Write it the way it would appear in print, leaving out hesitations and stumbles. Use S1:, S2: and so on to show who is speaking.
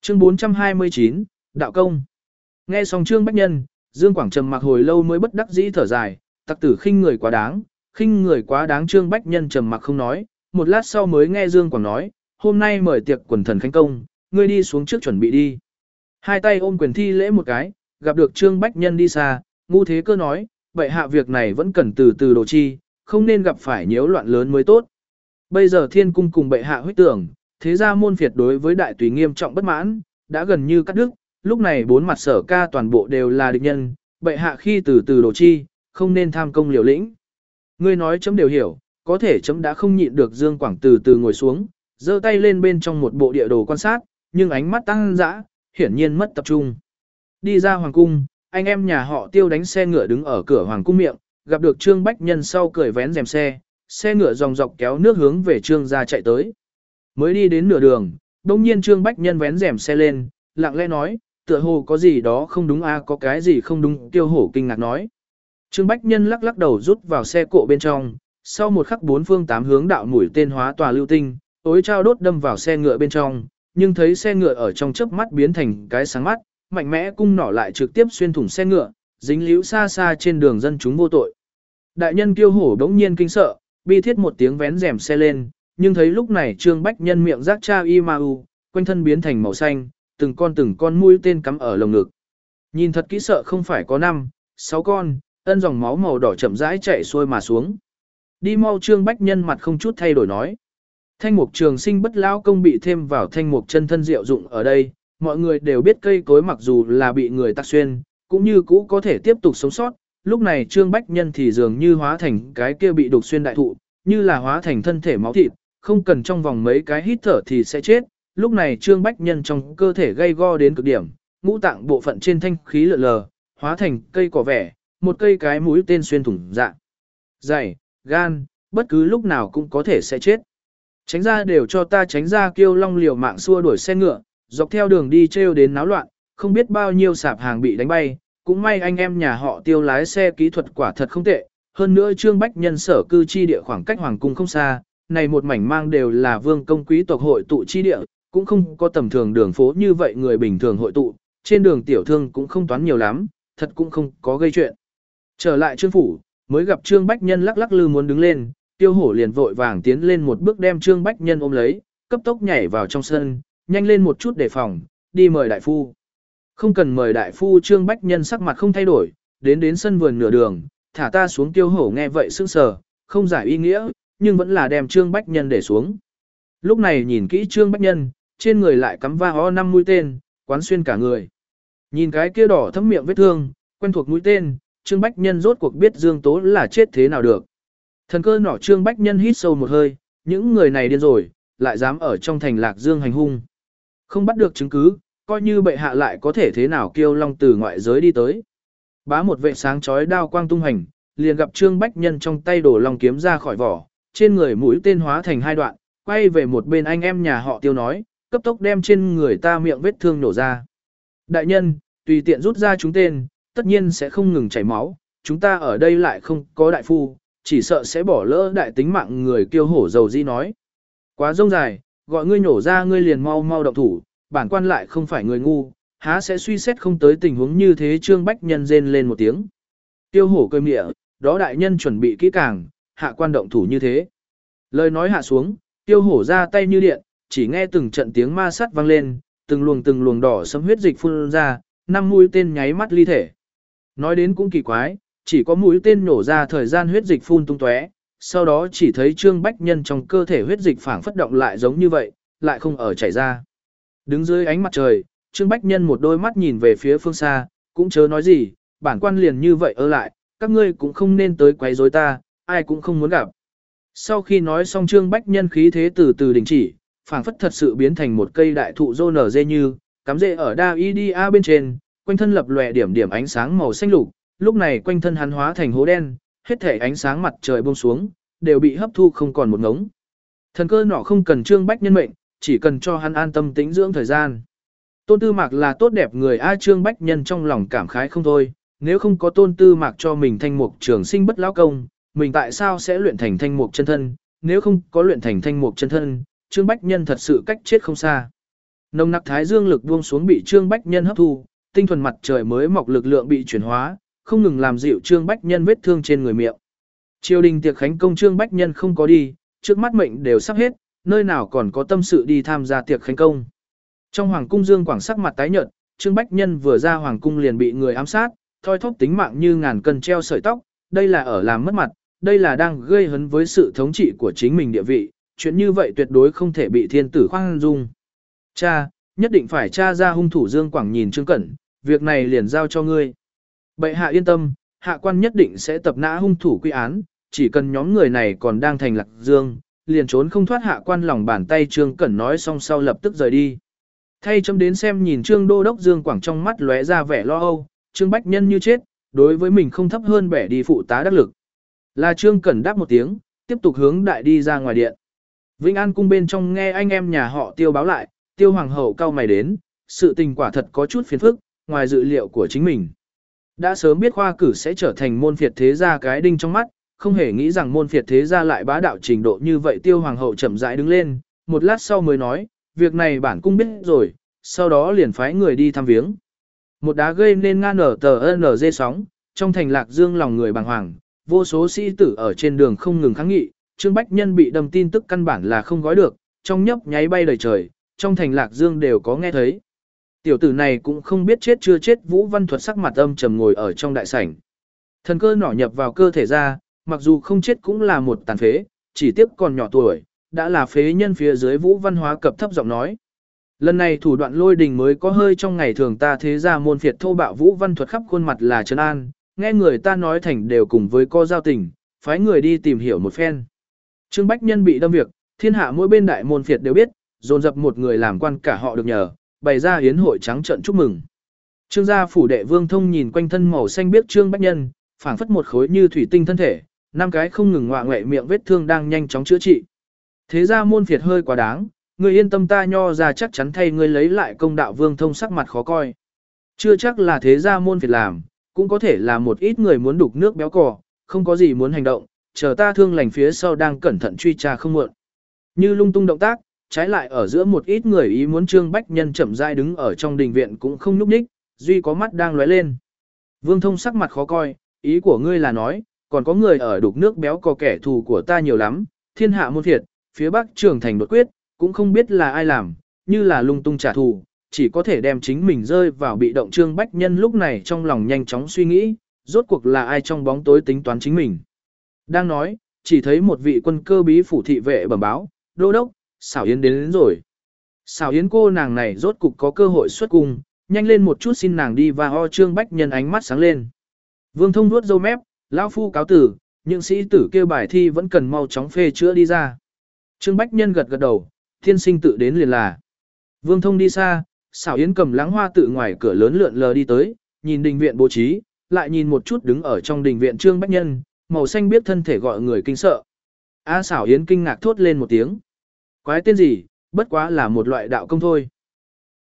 S1: Chương 429, Đạo Công. Nghe xong Trương Bách Nhân, Dương Quảng trầm mặc hồi lâu mới bất đắc dĩ thở dài, tặc tử khinh người quá đáng, khinh người quá đáng. Trương Bách Nhân trầm mặc không nói, một lát sau mới nghe Dương Quảng nói, hôm nay mời tiệc quần thần khánh công, ngươi đi xuống trước chuẩn bị đi. Hai tay ôm quyền thi lễ một cái, gặp được Trương Bách Nhân đi xa, Ngu Thế Cơ nói, vậy hạ việc này vẫn cần từ từ đồ chi, không nên gặp phải nhiễu loạn lớn mới tốt. Bây giờ thiên cung cùng bệ hạ huyết tưởng, thế ra môn phiệt đối với đại tùy nghiêm trọng bất mãn, đã gần như cắt đứt, lúc này bốn mặt sở ca toàn bộ đều là địch nhân, bệ hạ khi từ từ đồ chi, không nên tham công liều lĩnh. Ngươi nói chấm đều hiểu, có thể chấm đã không nhịn được. Dương Quảng từ từ ngồi xuống, giơ tay lên bên trong một bộ địa đồ quan sát, nhưng ánh mắt tăng dã, hiển nhiên mất tập trung. Đi ra hoàng cung, anh em nhà họ Tiêu đánh xe ngựa đứng ở cửa hoàng cung miệng, gặp được Trương Bách Nhân sau cười vén rèm xe ngựa dòng dọc kéo nước hướng về Trương gia chạy tới. Mới đi đến nửa đường, đông nhiên Trương Bách Nhân vén rèm xe lên, lặng lẽ nói, tựa hồ có gì đó không đúng a, có cái gì không đúng. Tiêu Hổ kinh ngạc nói. Trương Bách Nhân lắc lắc đầu rút vào xe cộ bên trong, sau một khắc bốn phương tám hướng đạo mũi tên hóa tòa lưu tinh, tối trao đốt đâm vào xe ngựa bên trong, nhưng thấy xe ngựa ở trong chớp mắt biến thành cái sáng mắt, mạnh mẽ cung nỏ lại trực tiếp xuyên thủng xe ngựa, dính líu xa xa trên đường dân chúng vô tội. Đại nhân Tiêu Hổ đống nhiên kinh sợ, bi thiết một tiếng vén rèm xe lên, nhưng thấy lúc này Trương Bách Nhân miệng rác cha y ma u, quanh thân biến thành màu xanh, từng con mũi tên cắm ở lồng ngực. Nhìn thật kỹ sợ không phải có 5, 6 con, ân dòng máu màu đỏ chậm rãi chạy xuôi mà xuống. Đi mau. Trương Bách Nhân mặt không chút thay đổi nói. Thanh mục trường sinh bất lão công bị thêm vào thanh mục chân thân diệu dụng ở đây, mọi người đều biết cây cối mặc dù là bị người tắc xuyên, cũng như cũ có thể tiếp tục sống sót. Lúc này Trương Bách Nhân thì dường như hóa thành cái kia bị đục xuyên đại thụ, như là hóa thành thân thể máu thịt, không cần trong vòng mấy cái hít thở thì sẽ chết. Lúc này Trương Bách Nhân trong cơ thể gay go đến cực điểm, ngũ tạng bộ phận trên thanh khí lượn lờ, hóa thành cây cỏ vẻ, một cây cái mũi tên xuyên thủng dạ dày, gan, bất cứ lúc nào cũng có thể sẽ chết. Tránh ra, đều cho ta tránh ra. Kiêu Long liều mạng xua đuổi xe ngựa, dọc theo đường đi trêu đến náo loạn, không biết bao nhiêu sạp hàng bị đánh bay, cũng may anh em nhà họ Tiêu lái xe kỹ thuật quả thật không tệ, hơn nữa Trương Bách Nhân sở cư chi địa khoảng cách hoàng cung không xa, này một mảnh mang đều là vương công quý tộc hội tụ chi địa, cũng không có tầm thường đường phố như vậy người bình thường hội tụ, trên đường tiểu thương cũng không toán nhiều lắm, thật cũng không có gây chuyện. Trở lại Trương phủ, mới gặp Trương Bách Nhân lắc lắc lư muốn đứng lên, Tiêu Hổ liền vội vàng tiến lên một bước đem Trương Bách Nhân ôm lấy, cấp tốc nhảy vào trong sân, nhanh lên một chút đề phòng, đi mời đại phu. Không cần mời đại phu. Trương Bách Nhân sắc mặt không thay đổi, đến sân vườn nửa đường, thả ta xuống. Tiêu Hổ nghe vậy sững sờ, không giải ý nghĩa, nhưng vẫn là đem Trương Bách Nhân để xuống. Lúc này nhìn kỹ Trương Bách Nhân, trên người lại cắm va ho 5 mũi tên, quán xuyên cả người. Nhìn cái kia đỏ thấm miệng vết thương, quen thuộc mũi tên, Trương Bách Nhân rốt cuộc biết Dương Tố là chết thế nào được. Thần cơ nỏ. Trương Bách Nhân hít sâu một hơi, những người này điên rồi, lại dám ở trong thành Lạc Dương hành hung. Không bắt được chứng cứ, coi như bệ hạ lại có thể thế nào. Kiêu Long từ ngoại giới đi tới. Bá một vệ sáng chói đao quang tung hành, liền gặp Trương Bách Nhân trong tay đổ long kiếm ra khỏi vỏ, trên người mũi tên hóa thành 2 đoạn, quay về một bên anh em nhà họ Tiêu nói, cấp tốc đem trên người ta miệng vết thương nổ ra. Đại nhân, tùy tiện rút ra chúng tên, tất nhiên sẽ không ngừng chảy máu, chúng ta ở đây lại không có đại phu, chỉ sợ sẽ bỏ lỡ đại tính mạng người. Kiêu Hổ dầu di nói. Quá rông dài, gọi ngươi nhổ ra ngươi liền mau mau động thủ, bản quan lại không phải người ngu, há sẽ suy xét không tới tình huống như thế. Trương Bách Nhân rên lên một tiếng. Tiêu Hổ cười mỉa, đó đại nhân chuẩn bị kỹ càng, hạ quan động thủ như thế. Lời nói hạ xuống, Tiêu Hổ ra tay như điện, chỉ nghe từng trận tiếng ma sắt vang lên, từng luồng đỏ sẫm huyết dịch phun ra, 5 mũi tên nháy mắt ly thể. Nói đến cũng kỳ quái, chỉ có mũi tên nổ ra thời gian huyết dịch phun tung tóe, sau đó chỉ thấy Trương Bách Nhân trong cơ thể huyết dịch phảng phất động lại giống như vậy, lại không ở chảy ra. Đứng dưới ánh mặt trời, Trương Bách Nhân một đôi mắt nhìn về phía phương xa, cũng chớ nói gì, bản quan liền như vậy ở lại, các ngươi cũng không nên tới quấy rối ta, ai cũng không muốn gặp. Sau khi nói xong Trương Bách Nhân khí thế từ từ đình chỉ, phảng phất thật sự biến thành một cây đại thụ rô nở dê như, cắm rễ ở đa idia bên trên, quanh thân lập lòe điểm điểm ánh sáng màu xanh lục, lúc này quanh thân hắn hóa thành hố đen, hết thể ánh sáng mặt trời buông xuống, đều bị hấp thu không còn một ngống. Thần cơ nọ không cần Trương Bách Nhân mệnh, chỉ cần cho hắn an tâm tĩnh dưỡng thời gian. Tôn Tư Mạc là tốt đẹp người a. Trương Bách Nhân trong lòng cảm khái không thôi, nếu không có Tôn Tư Mạc cho mình thanh mục trường sinh bất lão công, mình tại sao sẽ luyện thành thanh mục chân thân, nếu không có luyện thành thanh mục chân thân, Trương Bách Nhân thật sự cách chết không xa. Nồng nặc thái dương lực buông xuống bị Trương Bách Nhân hấp thu, tinh thuần mặt trời mới mọc lực lượng bị chuyển hóa, không ngừng làm dịu Trương Bách Nhân vết thương trên người miệng. Triều đình tiệc khánh công Trương Bách Nhân không có đi, trước mắt mệnh đều sắp hết, nơi nào còn có tâm sự đi tham gia tiệc khánh công. Trong hoàng cung Dương Quảng sắc mặt tái nhợt, Trương Bách Nhân vừa ra hoàng cung liền bị người ám sát, thoi thóp tính mạng như ngàn cân treo sợi tóc, đây là ở làm mất mặt, đây là đang gây hấn với sự thống trị của chính mình địa vị, chuyện như vậy tuyệt đối không thể bị thiên tử khoan dung. Cha, nhất định phải tra ra hung thủ Dương Quảng nhìn Trương Cẩn, việc này liền giao cho ngươi. Bệ hạ yên tâm, hạ quan nhất định sẽ tập nã hung thủ quy án, chỉ cần nhóm người này còn đang thành Lạc Dương, liền trốn không thoát hạ quan lòng bàn tay. Trương Cẩn nói xong sau lập tức rời đi. Thay chấm đến xem nhìn Trương Đô Đốc Dương Quảng trong mắt lóe ra vẻ lo âu, Trương Bách Nhân như chết, đối với mình không thấp hơn bẻ đi phụ tá đắc lực. Là Trương Cẩn đáp một tiếng, tiếp tục hướng đại đi ra ngoài điện. Vĩnh An cung bên trong nghe anh em nhà họ Tiêu báo lại, Tiêu hoàng hậu cao mày đến, sự tình quả thật có chút phiền phức, ngoài dự liệu của chính mình. Đã sớm biết khoa cử sẽ trở thành môn phiệt thế gia cái đinh trong mắt, không hề nghĩ rằng môn phiệt thế gia lại bá đạo trình độ như vậy. Tiêu hoàng hậu chậm rãi đứng lên, một lát sau mới nói, việc này bản cung biết rồi, sau đó liền phái người đi thăm viếng. Một đá gây nên ngang nở tờ NG sóng, trong thành Lạc Dương lòng người bàng hoàng, vô số sĩ tử ở trên đường không ngừng kháng nghị, Trương Bách Nhân bị đâm tin tức căn bản là không gói được, trong nhấp nháy bay đầy trời, trong thành Lạc Dương đều có nghe thấy. Tiểu tử này cũng không biết chết chưa chết. Vũ Văn Thuật sắc mặt âm trầm ngồi ở trong đại sảnh. Thần cơ nỏ nhập vào cơ thể ra, mặc dù không chết cũng là một tàn phế, chỉ tiếc còn nhỏ tuổi, đã là phế nhân. Phía dưới Vũ Văn Hóa cập thấp giọng nói. Lần này thủ đoạn lôi đình mới có hơi trong ngày thường ta thế ra môn phiệt thô bạo. Vũ Văn Thuật khắp khuôn mặt là trấn an, nghe người ta nói thành đều cùng với co giao tình, phái người đi tìm hiểu một phen. Trương Bách Nhân bị đâm việc, thiên hạ mỗi bên đại môn phiệt đều biết, dồn dập một người làm quan cả họ được nhờ, bày ra yến hội trắng trợn chúc mừng. Trương gia phủ đệ Vương Thông nhìn quanh thân màu xanh biếc Trương Bách Nhân, phảng phất một khối như thủy tinh thân thể, năm cái không ngừng ngoạ ngoẹ miệng vết thương đang nhanh chóng chữa trị. Thế ra môn phiệt hơi quá đáng, ngươi yên tâm ta nho ra chắc chắn thay ngươi lấy lại công đạo. Vương Thông sắc mặt khó coi. Chưa chắc là thế ra môn phiệt làm, cũng có thể là một ít người muốn đục nước béo cò, không có gì muốn hành động, chờ ta thương lành phía sau đang cẩn thận truy tra không muộn. Như lung tung động tác, trái lại ở giữa một ít người ý muốn. Trương Bách Nhân chậm rãi đứng ở trong đình viện cũng không nhúc nhích, duy có mắt đang lóe lên. Vương Thông sắc mặt khó coi, ý của ngươi là nói, còn có người ở đục nước béo cò, kẻ thù của ta nhiều lắm, thiên hạ môn phiệt, phía Bắc Trường Thành đột quyết, cũng không biết là ai làm, như là lung tung trả thù, chỉ có thể đem chính mình rơi vào bị động. Trương Bách Nhân lúc này trong lòng nhanh chóng suy nghĩ, rốt cuộc là ai trong bóng tối tính toán chính mình. Đang nói, chỉ thấy một vị quân cơ bí phủ thị vệ bẩm báo, đô đốc, Xảo Yến đến rồi. Xảo Yến cô nàng này rốt cục có cơ hội xuất cung, nhanh lên một chút xin nàng đi. Và ho. Trương Bách Nhân ánh mắt sáng lên. Vương Thông vuốt râu mép, lão phu cáo tử, những sĩ tử kêu bài thi vẫn cần mau chóng phê chữa đi ra. Trương Bách Nhân gật gật đầu, thiên sinh tự đến liền là. Vương Thông đi xa, Xảo Yến cầm láng hoa tự ngoài cửa lớn lượn lờ đi tới, nhìn đình viện bố trí, lại nhìn một chút đứng ở trong đình viện Trương Bách Nhân, màu xanh biết thân thể gọi người kinh sợ. A Xảo Yến kinh ngạc thốt lên một tiếng. Quái tên gì, bất quá là một loại đạo công thôi.